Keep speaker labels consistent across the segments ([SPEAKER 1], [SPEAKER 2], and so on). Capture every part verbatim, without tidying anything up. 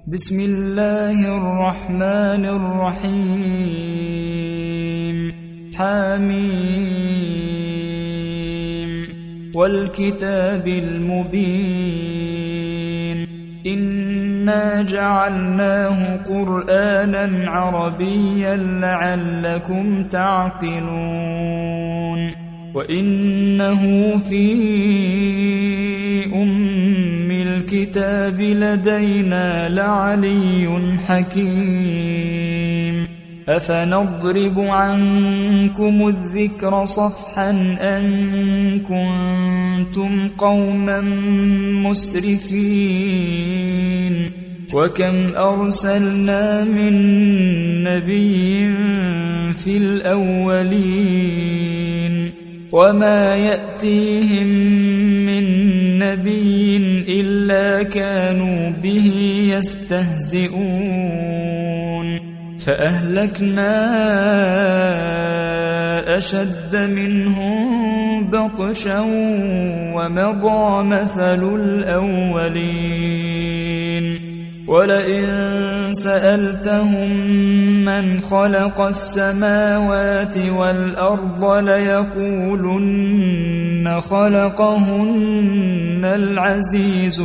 [SPEAKER 1] بسم الله الرحمن الرحيم حميم والكتاب المبين إنا جعلناه قرآنا عربيا لعلكم تعقلون وإنه في أم الكتاب لدينا لعلي حكيم أفنضرب عنكم الذكر صفحا أن كنتم قوما مسرفين وكم أرسلنا من نبي في الأولين وما يأتيهم من نبي إلا كانوا به يستهزئون فأهلكنا أشد منهم بطشا ومضى مثل الأولين ولئن سألتهم من خلق السماوات والأرض ليقولن خلقهن العزيز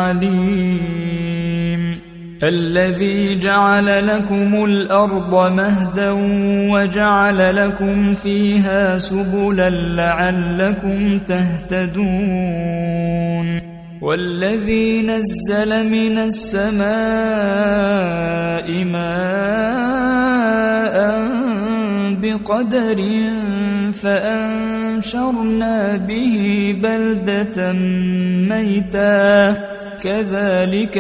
[SPEAKER 1] العليم الذي جعل لكم الأرض مهدا وجعل لكم فيها سبلا لعلكم تهتدون والذي نزل من السماء ماء بقدر فأنشرنا به بلدة ميتا كذلك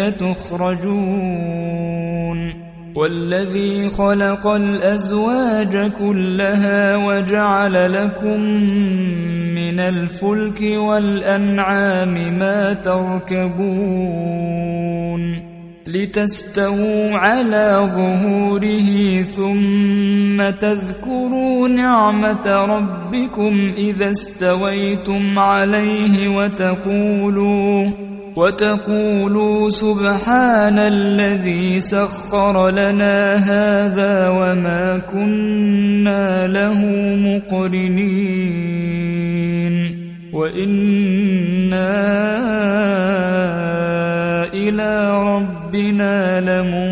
[SPEAKER 1] تخرجون والذي خلق الأزواج كلها وجعل لكم من الفلك والأنعام ما تركبون لتستووا على ظهوره ثم تذكروا نعمة ربكم إذا استويتم عليه وتقولوا وتقولوا سبحان الذي سخر لنا هذا وما كنا له مقرنين وإنا إلى ربنا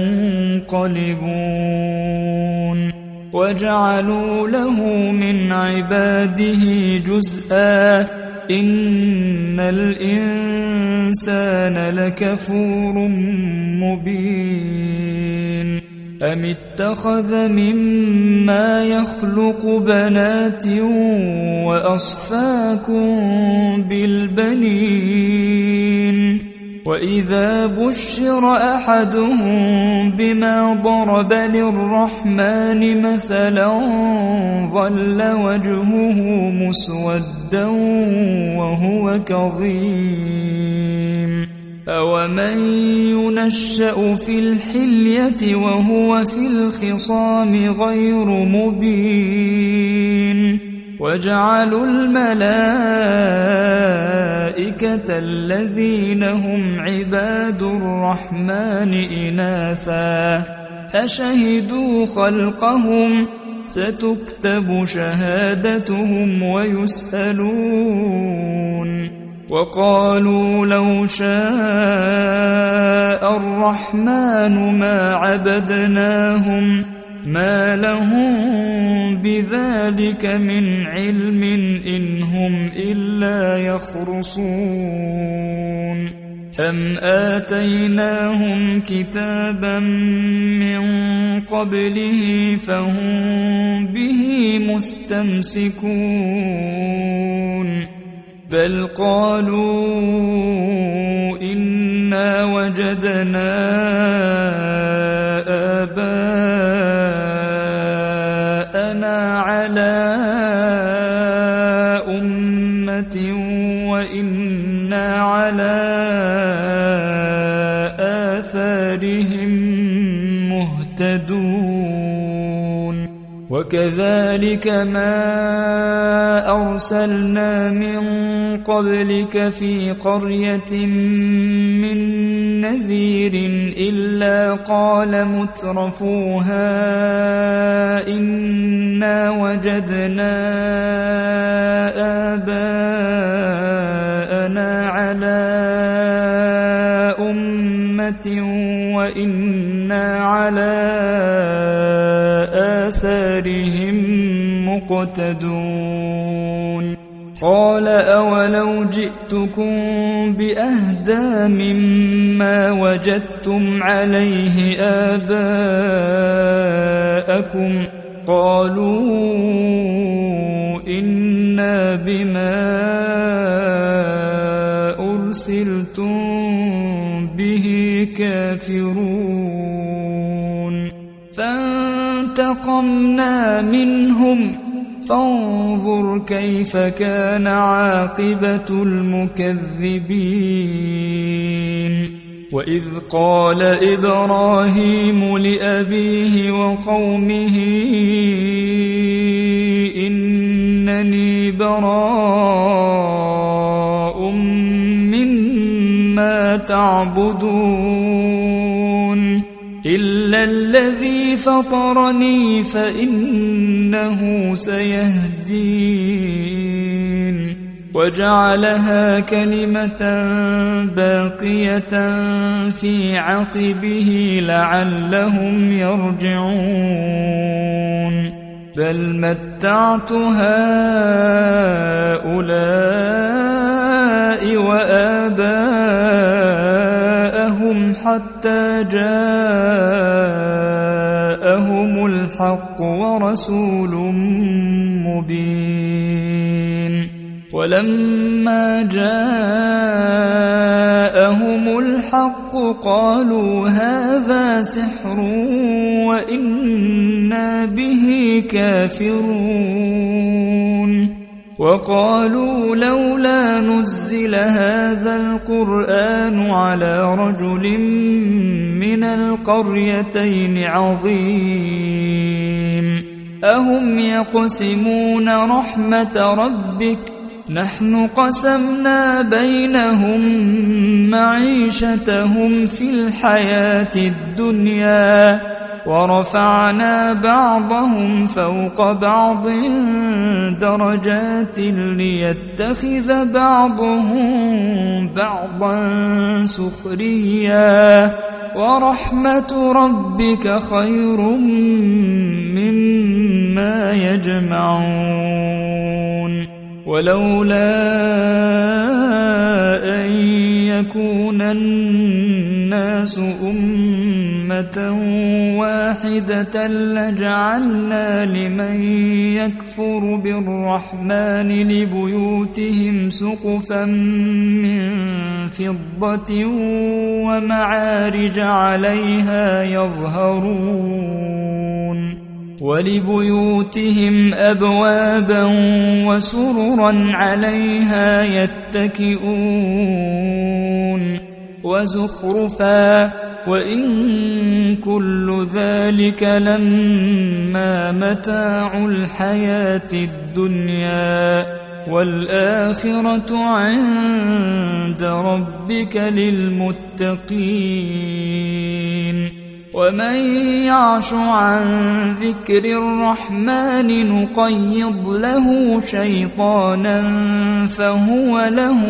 [SPEAKER 1] لمنقلبون وجعلوا له من عباده جزءا إن الإنسان لكفور مبين أم اتخذ مما يخلق بنات وأصفاكم بالبنين وإذا بشر أحدهم بما ضرب للرحمن مثلا ظل وجهه مسودا وهو كظيم أومن ينشأ في الحلية وهو في الخصام غير مبين وجعلوا الملائكة الذين هم عباد الرحمن إناثا أشهدوا خلقهم ستكتب شهادتهم ويسألون وقالوا لو شاء الرحمن ما عبدناهم ما لهم بذلك من علم إن هم إلا يخرصون أم آتيناهم كتابا من قبله فهم به مستمسكون بل قالوا إنا وجدنا آباءنا على أمة وإنا على آثارهم مهتدون وكذلك ما أرسلنا من قبلك في قرية من نذير إلا قال مترفوها إنا وجدنا آباءنا على أمة وإنا على آثارهم مقتدون قال أولو جئتكم بأهدى مما وجدتم عليه آباءكم قالوا إنا بما أرسلتم به كافرون فانتقمنا منهم فانظر كيف كان عاقبة المكذبين وإذ قال إبراهيم لأبيه وقومه إنني براء مما تعبدون إلا الذي فطرني فإنه سيهدين وجعلها كلمة باقية في عقبه لعلهم يرجعون بل متعت هؤلاء وآباءهم حتى جاءهم الحق ورسول مبين ولما جاءهم الحق قالوا هذا سحر وإنا به كافرون وقالوا لولا نزل هذا القرآن على رجل من القريتين عظيم أهم يقسمون رحمة ربك نحن قسمنا بينهم معيشتهم في الحياة الدنيا ورفعنا بعضهم فوق بعض درجات ليتخذ بعضهم بعضا سخريا ورحمة ربك خير مما يجمعون ولولا أن يكون الناس أمة واحدة لجعلنا لمن يكفر بالرحمن لبيوتهم سقفا من فضة ومعارج عليها يظهرون ولبيوتهم أبوابا وسررا عليها يتكئون وزخرفا وإن كل ذلك لما متاع الحياة الدنيا والآخرة عند ربك للمتقين ومن يعش عن ذكر الرحمن نقيض له شيطانا فهو له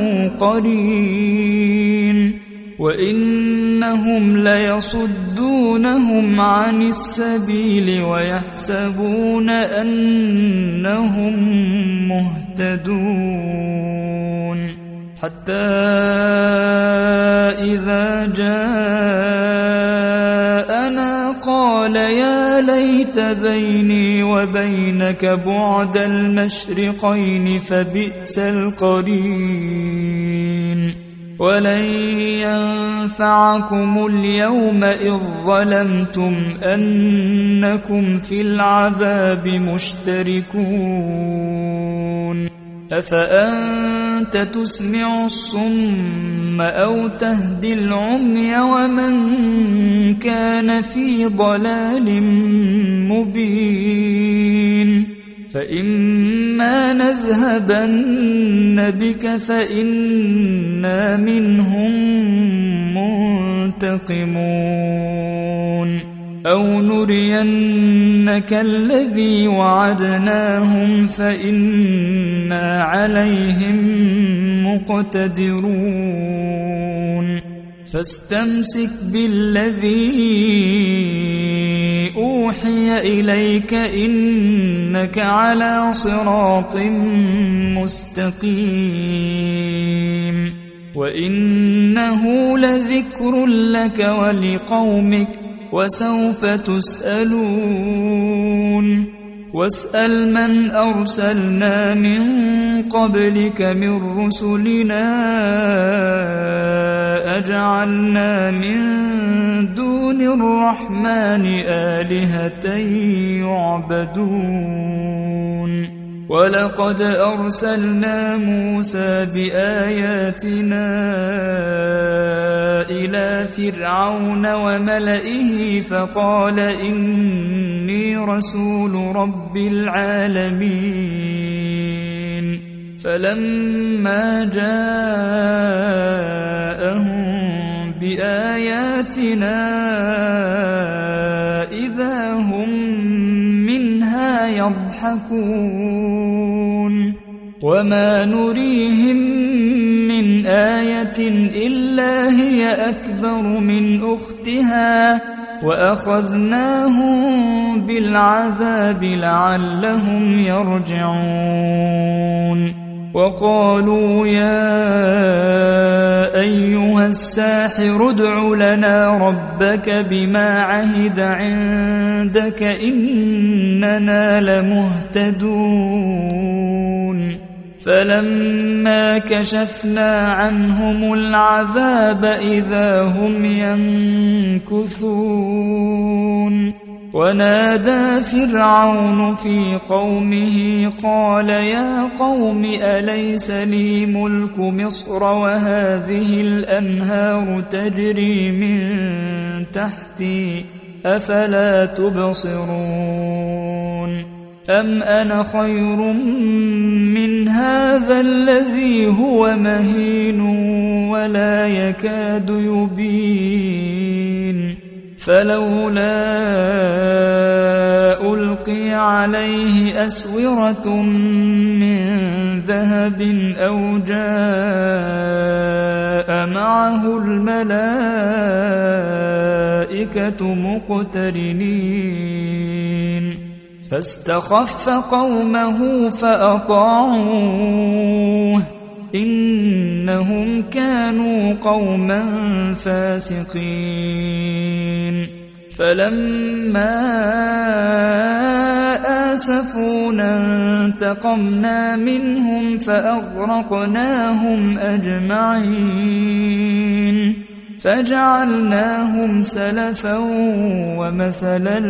[SPEAKER 1] قرين وإنهم ليصدونهم عن السبيل ويحسبون أنهم مهتدون حتى إذا جاءنا قال يا ليت بيني وبينك بعد المشرقين فبئس القرين ولن ينفعكم اليوم إذ ظلمتم أنكم في العذاب مشتركون أفأنت تسمع الصم أو تهدي العمي ومن كان كان في ضلال مبين فإما نذهبن بك فإنا منهم منتقمون أو نرينك الذي وعدناهم فإنا عليهم مقتدرون فاستمسك بالذي أوحي إليك إنك على صراط مستقيم وإنه لذكر لك ولقومك وسوف تسألون واسأل من أرسلنا من قبلك من رسلنا أجعلنا من دون الرحمن آلهة يعبدون ولقد أرسلنا موسى بآياتنا إلى فرعون وملئه فقال إني رسول رب العالمين فلما جاءهم بآياتنا إذا هم منها يضحكون وما نريهم من آية إلا هي أكبر من أختها وأخذناهم بالعذاب لعلهم يرجعون وقالوا يا أيها الساحر ادع لنا ربك بما عهد عندك إننا لمهتدون فلما كشفنا عنهم العذاب إذا هم ينكثون ونادى فرعون في قومه قال يا قوم أليس لي ملك مصر وهذه الأنهار تجري من تحتي أفلا تبصرون أم أنا خير من هذا الذي هو مهين ولا يكاد يبين فلولا ألقي عليه أسورة من ذهب أو جاء معه الملائكة مقترنين فاستخف قومه فأطاعوه إنهم كانوا قوما فاسقين فلما آسفونا انتقمنا منهم فأغرقناهم أجمعين فجعلناهم سلفا ومثلا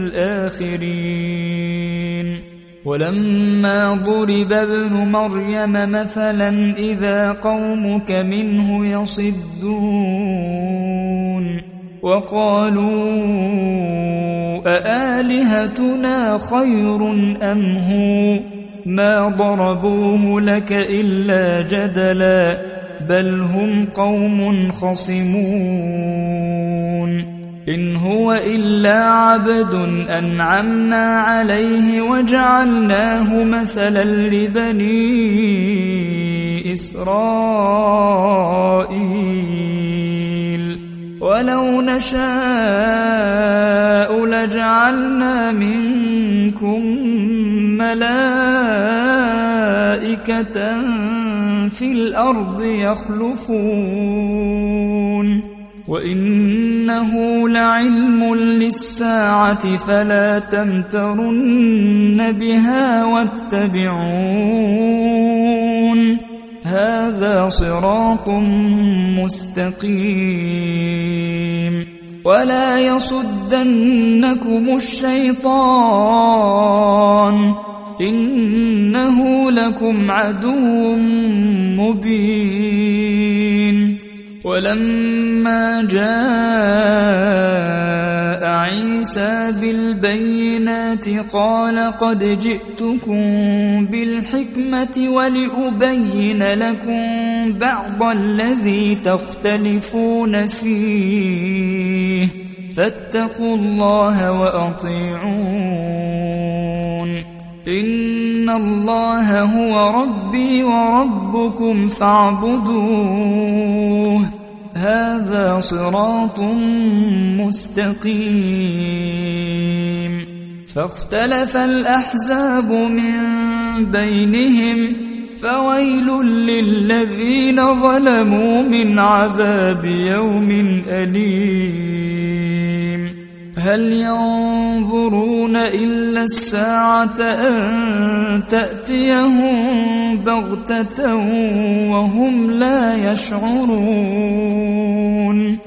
[SPEAKER 1] للآخرين ولما ضرب ابن مريم مثلا إذا قومك منه يصدون وقالوا أآلهتنا خير أم هو ما ضربوه لك إلا جدلا بل هم قوم خصمون إن هو إلا عبد أنعمنا عليه وجعلناه مثلا لبني إسرائيل ولو نشاء لجعلنا منكم ملائكة في الأرض يخلفون وإنه لعلم للساعة فلا تمترن بها واتبعون هذا صراط مستقيم ولا يصدنكم الشيطان إنه لكم عدو مبين ولما جاء عيسى بالبينات قال قد جئتكم بالحكمة ولأبين لكم بعض الذي تختلفون فيه فاتقوا الله وأطيعون إن الله هو ربي وربكم فاعبدوه هذا صراط مستقيم فاختلف الأحزاب من بينهم فويل للذين ظلموا من عذاب يوم أليم هل ينظرون إلا الساعة أن تأتيهم بغتة وهم لا يشعرون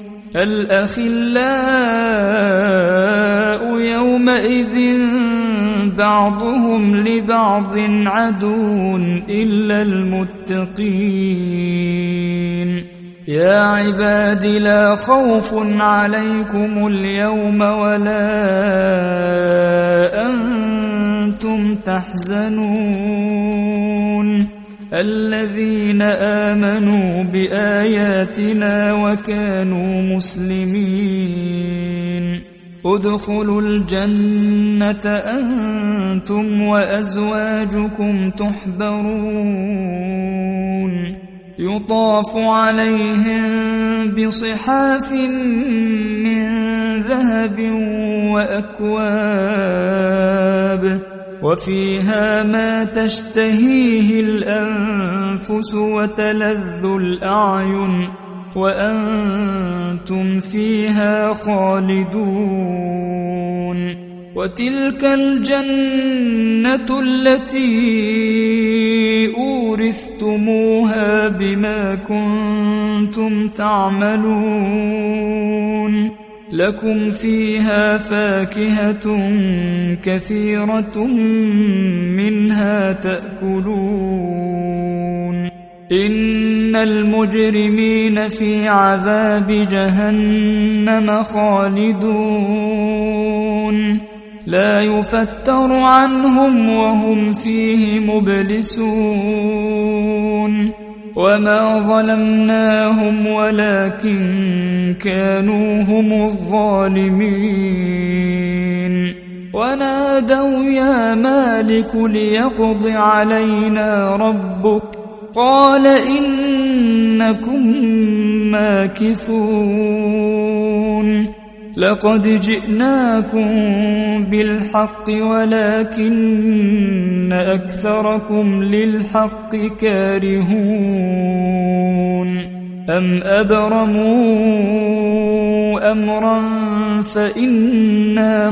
[SPEAKER 1] الأخلاء يومئذ بعضهم لبعض عدو إلا المتقين يا عباد لا خوف عليكم اليوم ولا أنتم تحزنون الذين آمنوا بآياتنا وكانوا مسلمين ادخلوا الجنة أنتم وأزواجكم تحبرون يطاف عليهم بصحاف من ذهب وأكواب وفيها ما تشتهيه الأنفس وتلذ الأعين وأنتم فيها خالدون وتلك الجنة التي أورثتموها بما كنتم تعملون لكم فيها فاكهة كثيرة منها تأكلون إن المجرمين في عذاب جهنم خالدون لا يفتر عنهم وهم فيه مبلسون وما ظلمناهم ولكن كانوا هم الظالمين ونادوا يا مالك ليقض علينا ربك قال إنكم ماكثون لقد جئناكم بالحق ولكن أكثركم للحق كارهون أم أبرموا أمرا فإنا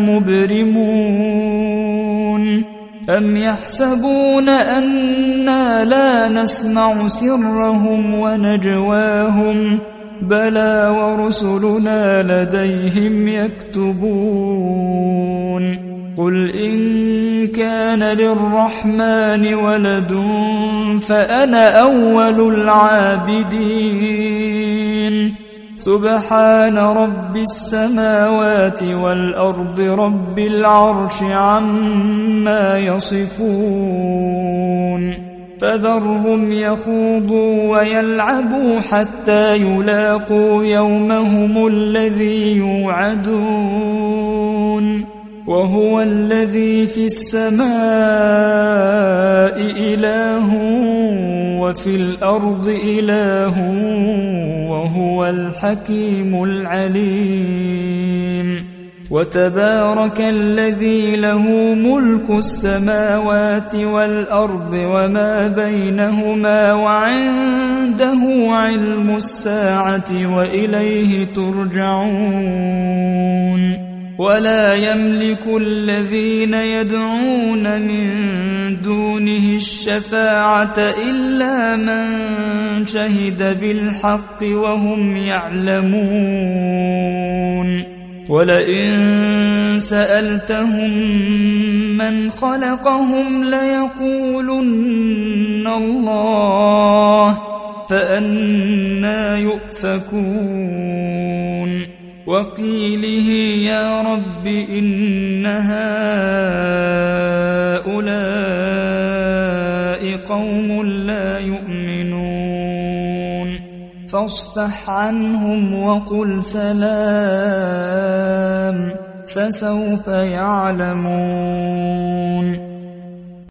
[SPEAKER 1] مبرمون أم يحسبون أنا لا نسمع سرهم ونجواهم بلى ورسلنا لديهم يكتبون قل إن كان للرحمن ولد فأنا أول العابدين سبحان رب السماوات والأرض رب العرش عما يصفون فذرهم يخوضوا ويلعبوا حتى يلاقوا يومهم الذي يوعدون وهو الذي في السماء إله وفي الأرض إله وهو الحكيم العليم وتبارك الذي له ملك السماوات والأرض وما بينهما وعنده علم الساعة وإليه ترجعون ولا يملك الذين يدعون من دونه الشفاعة إلا من شهد بالحق وهم يعلمون ولئن سألتهم من خلقهم ليقولن الله فأنى يؤفكون وقيله يا رب إن هؤلاء قوم لا يؤمنون فاصفح عنهم وقل سلام فسوف يعلمون